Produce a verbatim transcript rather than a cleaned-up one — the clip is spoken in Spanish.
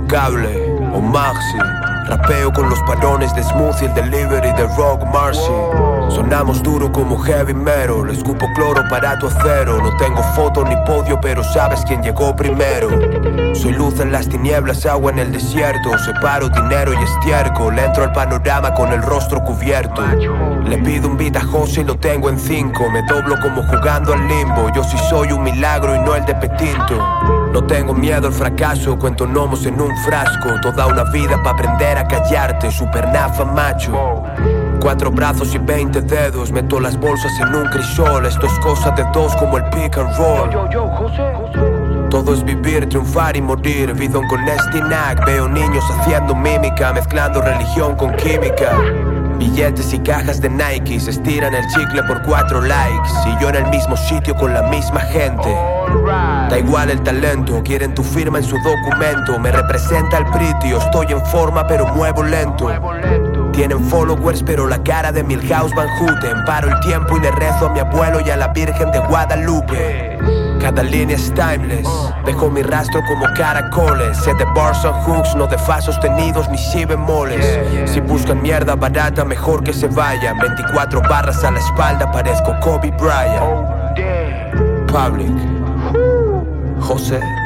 Cable o Maxi. Rapeo con los parones de Smooth y el delivery de Rock Marcy. Sonamos duro como heavy metal. Le escupo cloro para tu acero. No tengo foto ni podio, pero sabes quién llegó primero. Soy luz en las tinieblas, agua en el desierto. Separo dinero y estiércol. Entro al panorama con el rostro cubierto. Le pido un beat a José y lo tengo en cinco. Me doblo como jugando al limbo. Yo sí soy un milagro y no el de Petinto. No tengo miedo al fracaso, cuento gnomos en un frasco. Toda una vida pa' aprender a callarte, supernafa macho. Cuatro brazos y veinte dedos, meto las bolsas en un crisol. Esto es cosa de dos como el pick and roll. Yo, yo, yo, José. Todo es vivir, triunfar y morir. Vidón con Estinac, veo niños haciendo mímica, mezclando religión con química. Billetes y cajas de Nike, se estiran el chicle por cuatro likes. Y yo en el mismo sitio con la misma gente. Da igual el talento, quieren tu firma en su documento. Me representa el pretty, yo estoy en forma pero muevo lento. Tienen followers pero la cara de Milhouse Van Houten. Paro el tiempo y le rezo a mi abuelo y a la Virgen de Guadalupe. Cada línea es timeless, dejo mi rastro como caracoles. Sé de bars and hooks, no de fa sostenidos ni si bemoles. Si buscan mierda barata, mejor que se vayan. Veinticuatro barras a la espalda, parezco Kobe Bryant. Public José.